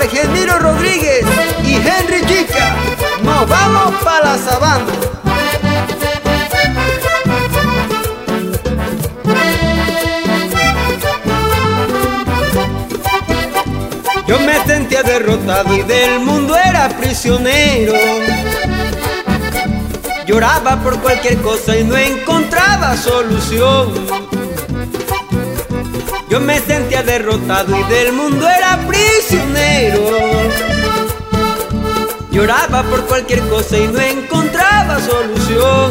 Argeniro Rodríguez y Henry Chica. Nos vamos para la sabana. Yo me sentía derrotado y del mundo era prisionero. Lloraba por cualquier cosa y no encontraba solución. Yo me sentía derrotado y del mundo era prisionero. Lloraba por cualquier cosa y no encontraba solución.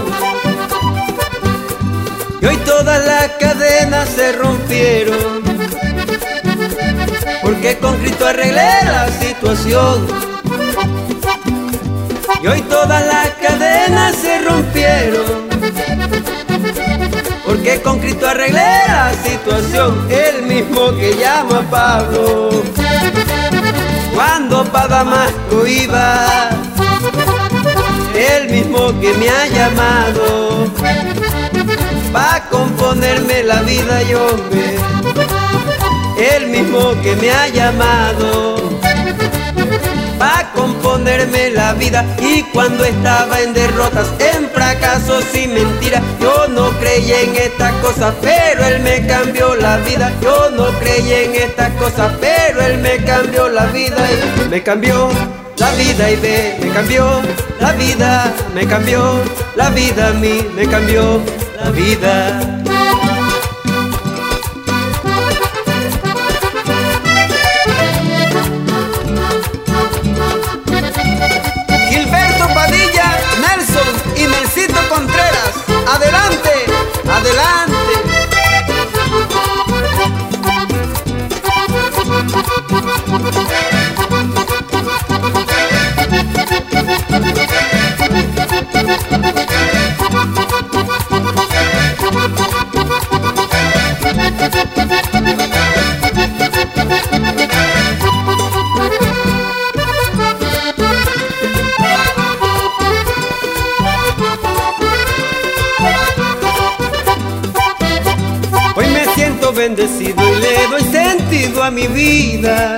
Y hoy todas las cadenas se rompieron, porque con Cristo arreglé la situación. Y hoy todas las cadenas se rompieron, porque con Cristo arreglé la situación. El mismo que llama a Pablo cuando pa' Damasco iba, el mismo que me ha llamado pa' componerme la vida y hombre, el mismo que me ha llamado pa' componerme la vida. Y cuando estaba en derrotas, en fracasos y mentiras, yo no creía en estas cosas, pero Él me cambió la vida. Yo no creía en estas cosas, pero Él me cambió la vida. Y me cambió la vida y me cambió la vida, me cambió la vida a mí, me cambió la vida. Adelante, adelante. Bendecido y le doy sentido a mi vida.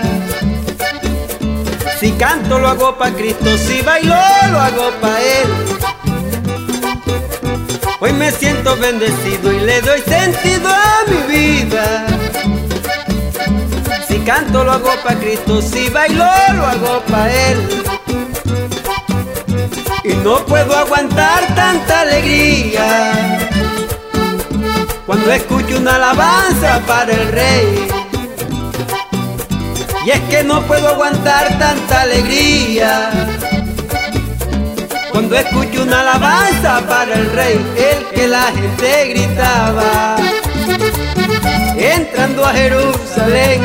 Si canto lo hago pa' Cristo, si bailo lo hago pa' Él. Hoy me siento bendecido y le doy sentido a mi vida. Si canto lo hago pa' Cristo, si bailo lo hago pa' Él. Y no puedo aguantar tanta alegría cuando escucho una alabanza para el Rey. Y es que no puedo aguantar tanta alegría cuando escucho una alabanza para el Rey. El que la gente gritaba entrando a Jerusalén,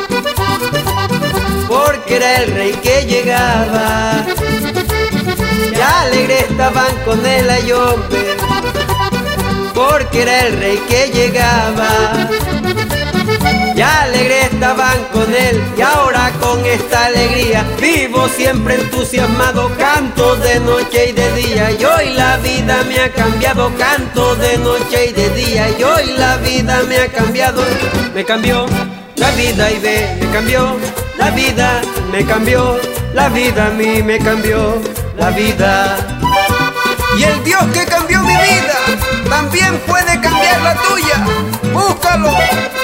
porque era el Rey que llegaba. Y alegre estaban con él a llover, porque era el Rey que llegaba. Ya alegre estaban con él, y ahora con esta alegría vivo siempre entusiasmado. Canto de noche y de día, y hoy la vida me ha cambiado. Canto de noche y de día, y hoy la vida me ha cambiado. Me cambió la vida y me cambió la vida, me cambió la vida a mí, me cambió la vida. Y el Dios que cambió mi vida también puede cambiar la tuya. Búscalo.